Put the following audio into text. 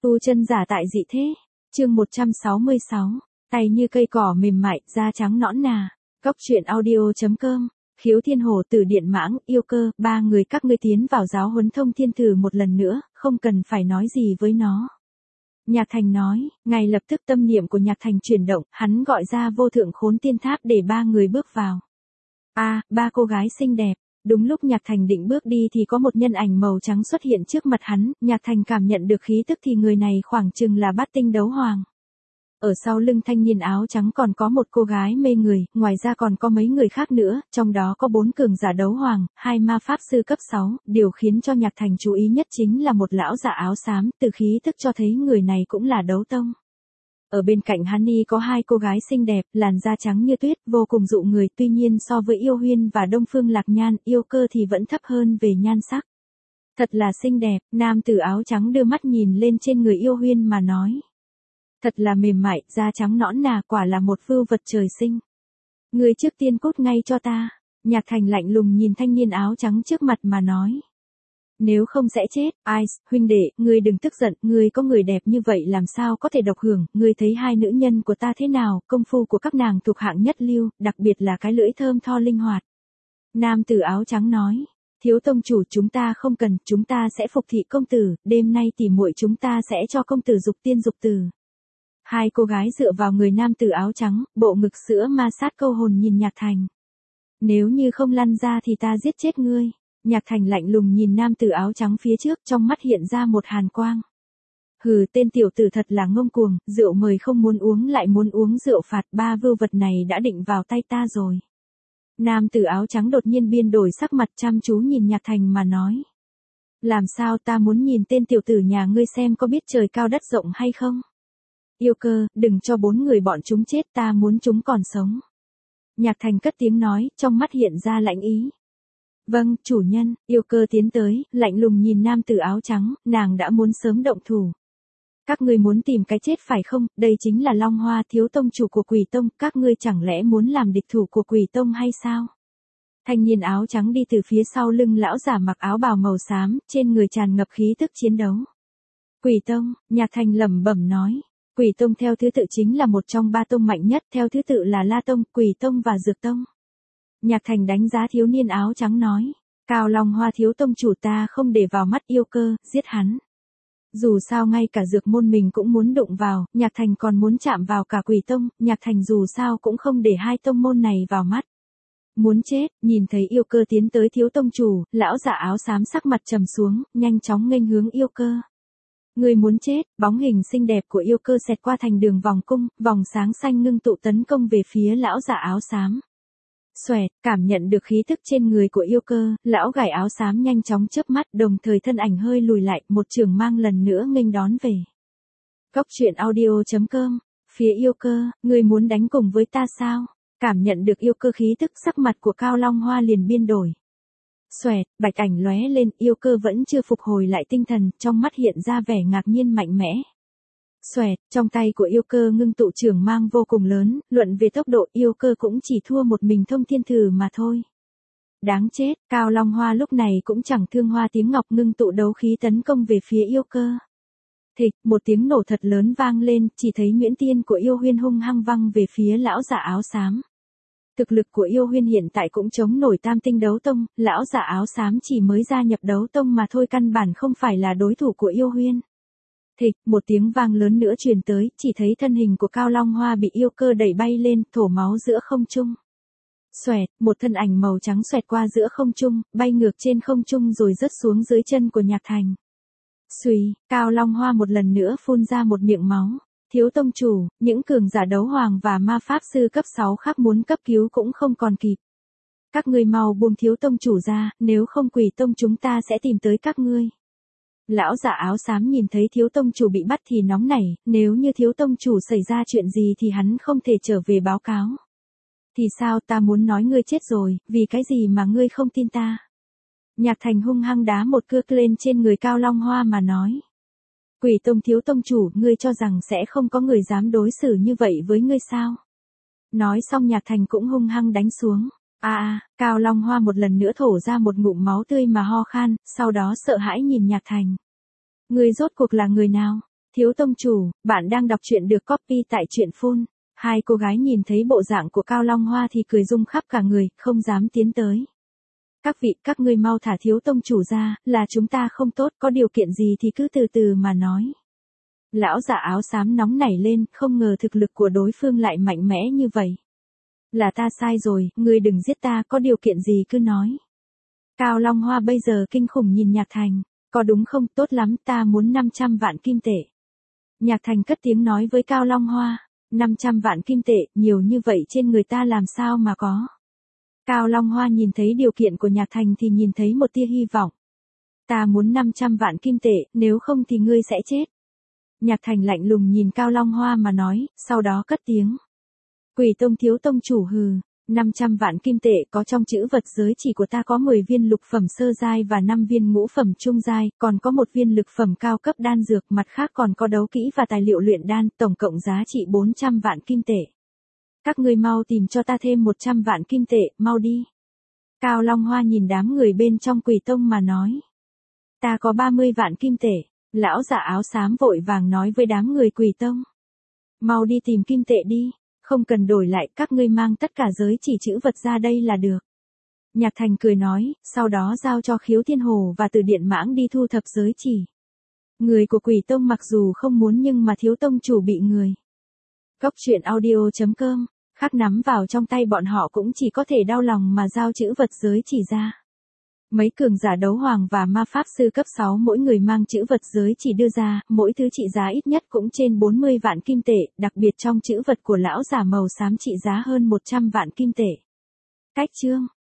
Tu chân giả tại dị thế. Chương 166. Tay như cây cỏ mềm mại, da trắng nõn nà. Góc truyện audio.com. Khiếu Thiên Hổ Tử Điện Mãng, Yêu Cơ, ba người các ngươi tiến vào giáo huấn Thông Thiên Tử một lần nữa, không cần phải nói gì với nó. Nhạc Thành nói, ngay lập tức tâm niệm của Nhạc Thành chuyển động, hắn gọi ra vô thượng khốn tiên tháp để ba người bước vào. Ba cô gái xinh đẹp. Đúng lúc Nhạc Thành định bước đi thì có một nhân ảnh màu trắng xuất hiện trước mặt hắn, Nhạc Thành cảm nhận được khí tức thì người này khoảng chừng là Bát Tinh Đấu Hoàng. Ở sau lưng thanh niên áo trắng còn có một cô gái mê người, ngoài ra còn có mấy người khác nữa, trong đó có 4 cường giả đấu hoàng, 2 ma pháp sư cấp 6, điều khiến cho Nhạc Thành chú ý nhất chính là một lão giả áo xám, từ khí tức cho thấy người này cũng là đấu tông. Ở bên cạnh hắn y có 2 cô gái xinh đẹp, làn da trắng như tuyết, vô cùng dụ người, tuy nhiên so với Yêu Huyên và Đông Phương Lạc Nhan, Yêu Cơ thì vẫn thấp hơn về nhan sắc. Thật là xinh đẹp, nam tử áo trắng đưa mắt nhìn lên trên người Yêu Huyên mà nói. Thật là mềm mại, da trắng nõn nà, quả là một vưu vật trời sinh. Người trước tiên cút ngay cho ta. Nhạc Thành lạnh lùng nhìn thanh niên áo trắng trước mặt mà nói. Nếu không sẽ chết. Ice, huynh đệ, ngươi đừng tức giận, ngươi có người đẹp như vậy làm sao có thể độc hưởng, ngươi thấy 2 nữ nhân của ta thế nào, công phu của các nàng thuộc hạng nhất lưu, đặc biệt là cái lưỡi thơm tho linh hoạt. Nam tử áo trắng nói, thiếu tông chủ chúng ta không cần, chúng ta sẽ phục thị công tử, đêm nay tỉ muội chúng ta sẽ cho công tử dục tiên dục tử. 2 cô gái dựa vào người nam tử áo trắng, bộ ngực sữa ma sát câu hồn nhìn Nhạc Thành. Nếu như không lăn ra thì ta giết chết ngươi. Nhạc Thành lạnh lùng nhìn nam tử áo trắng phía trước, trong mắt hiện ra một hàn quang. Hừ, tên tiểu tử thật là ngông cuồng, rượu mời không muốn uống lại muốn uống rượu phạt, 3 vưu vật này đã định vào tay ta rồi. Nam tử áo trắng đột nhiên biến đổi sắc mặt, chăm chú nhìn Nhạc Thành mà nói. Làm sao, ta muốn nhìn tên tiểu tử nhà ngươi xem có biết trời cao đất rộng hay không? Yêu Cơ, đừng cho 4 người bọn chúng chết, ta muốn chúng còn sống. Nhạc Thành cất tiếng nói, trong mắt hiện ra lạnh ý. Vâng, chủ nhân. Yêu Cơ tiến tới, lạnh lùng nhìn nam tử áo trắng, nàng đã muốn sớm động thủ. Các ngươi muốn tìm cái chết phải không, đây chính là Long Hoa thiếu tông chủ của Quỷ Tông, các ngươi chẳng lẽ muốn làm địch thủ của Quỷ Tông hay sao? Thanh niên áo trắng đi từ phía sau lưng lão giả mặc áo bào màu xám, trên người tràn ngập khí tức chiến đấu. Quỷ Tông, Nhạc Thành lẩm bẩm nói. Quỷ Tông theo thứ tự chính là một trong 3 tông mạnh nhất, theo thứ tự là La Tông, Quỷ Tông và Dược Tông. Nhạc Thành đánh giá thiếu niên áo trắng nói, Cao Long Hoa thiếu tông chủ ta không để vào mắt Yêu Cơ, giết hắn. Dù sao ngay cả Dược môn mình cũng muốn đụng vào, Nhạc Thành còn muốn chạm vào cả Quỷ Tông, Nhạc Thành dù sao cũng không để 2 tông môn này vào mắt. Muốn chết, nhìn thấy Yêu Cơ tiến tới thiếu tông chủ, lão giả áo xám sắc mặt trầm xuống, nhanh chóng nghênh hướng Yêu Cơ. Người muốn chết, bóng hình xinh đẹp của Yêu Cơ xẹt qua thành đường vòng cung, vòng sáng xanh ngưng tụ tấn công về phía lão giả áo xám. Xoẹt, cảm nhận được khí tức trên người của Yêu Cơ, lão gải áo xám nhanh chóng chớp mắt, đồng thời thân ảnh hơi lùi lại, một trường mang lần nữa nghênh đón về. Góc truyện audio.com. Phía Yêu Cơ, người muốn đánh cùng với ta sao? Cảm nhận được Yêu Cơ khí tức, sắc mặt của Cao Long Hoa liền biến đổi. Xoẹt, bạch ảnh lóe lên, Yêu Cơ vẫn chưa phục hồi lại tinh thần, trong mắt hiện ra vẻ ngạc nhiên mạnh mẽ. Xoẹt, trong tay của Yêu Cơ ngưng tụ trường mang vô cùng lớn, luận về tốc độ Yêu Cơ cũng chỉ thua một mình Thông Thiên Tử mà thôi. Đáng chết, Cao Long Hoa lúc này cũng chẳng thương hoa tiếng ngọc ngưng tụ đấu khí tấn công về phía Yêu Cơ. Thịch, một tiếng nổ thật lớn vang lên, chỉ thấy nhuyễn tiên của Yêu Huyên hung hăng văng về phía lão giả áo xám. Thực lực của Yêu Huyên hiện tại cũng chống nổi Tam Tinh Đấu Tông, lão giả áo xám chỉ mới gia nhập Đấu Tông mà thôi, căn bản không phải là đối thủ của Yêu Huyên. Thịch, một tiếng vang lớn nữa truyền tới, chỉ thấy thân hình của Cao Long Hoa bị Yêu Cơ đẩy bay lên, thổ máu giữa không trung. Xoẹt, một thân ảnh màu trắng xoẹt qua giữa không trung, bay ngược trên không trung rồi rớt xuống dưới chân của Nhạc Thành. Xuy, Cao Long Hoa một lần nữa phun ra một miệng máu. Thiếu tông chủ, những cường giả đấu hoàng và ma pháp sư cấp 6 khác muốn cấp cứu cũng không còn kịp. Các ngươi mau buông thiếu tông chủ ra, nếu không Quỷ Tông chúng ta sẽ tìm tới các ngươi. Lão giả áo xám nhìn thấy thiếu tông chủ bị bắt thì nóng nảy, nếu như thiếu tông chủ xảy ra chuyện gì thì hắn không thể trở về báo cáo. Thì sao, ta muốn nói ngươi chết rồi, vì cái gì mà ngươi không tin ta? Nhạc Thành hung hăng đá một cước lên trên người Cao Long Hoa mà nói. Quỷ Tông thiếu tông chủ, ngươi cho rằng sẽ không có người dám đối xử như vậy với ngươi sao? Nói xong Nhạc Thành cũng hung hăng đánh xuống. Cao Long Hoa một lần nữa thổ ra một ngụm máu tươi mà ho khan, sau đó sợ hãi nhìn Nhạc Thành. Ngươi rốt cuộc là người nào? Thiếu tông chủ, bạn đang đọc truyện được copy tại truyện phun. Hai cô gái nhìn thấy bộ dạng của Cao Long Hoa thì cười rung khắp cả người, không dám tiến tới. Các vị, các ngươi mau thả thiếu tông chủ ra, là chúng ta không tốt, có điều kiện gì thì cứ từ từ mà nói. Lão giả áo xám nóng nảy lên, không ngờ thực lực của đối phương lại mạnh mẽ như vậy. Là ta sai rồi, ngươi đừng giết ta, có điều kiện gì cứ nói. Cao Long Hoa bây giờ kinh khủng nhìn Nhạc Thành, có đúng không, tốt lắm, ta muốn 500 vạn kim tệ. Nhạc Thành cất tiếng nói với Cao Long Hoa, 500 vạn kim tệ, nhiều như vậy trên người ta làm sao mà có. Cao Long Hoa nhìn thấy điều kiện của Nhạc Thành thì nhìn thấy một tia hy vọng. Ta muốn 500 vạn kim tệ, nếu không thì ngươi sẽ chết. Nhạc Thành lạnh lùng nhìn Cao Long Hoa mà nói, sau đó cất tiếng. Quỷ tông thiếu tông chủ hừ, 500 vạn kim tệ có trong chữ vật giới chỉ của ta có 10 viên lục phẩm sơ giai và 5 viên ngũ phẩm trung giai, còn có một viên lực phẩm cao cấp đan dược, mặt khác còn có đấu kỹ và tài liệu luyện đan, tổng cộng giá trị 400 vạn kim tệ. Các ngươi mau tìm cho ta thêm 100 vạn kim tệ, mau đi. Cao Long Hoa nhìn đám người bên trong Quỷ tông mà nói. Ta có 30 vạn kim tệ, lão giả áo xám vội vàng nói với đám người Quỷ tông. Mau đi tìm kim tệ đi. Không cần đổi lại, các ngươi mang tất cả giới chỉ chữ vật ra đây là được. Nhạc Thành cười nói, sau đó giao cho Khiếu Thiên Hồ và Từ Điện Mãng đi thu thập giới chỉ. Người của Quỷ tông mặc dù không muốn nhưng mà thiếu tông chủ bị người. Cốc truyện audio.com, khắc nắm vào trong tay bọn họ cũng chỉ có thể đau lòng mà giao chữ vật giới chỉ ra. Mấy cường giả đấu hoàng và ma pháp sư cấp 6 mỗi người mang chữ vật giới chỉ đưa ra, mỗi thứ trị giá ít nhất cũng trên 40 vạn kim tệ, đặc biệt trong chữ vật của lão giả màu xám trị giá hơn 100 vạn kim tệ. Cách chương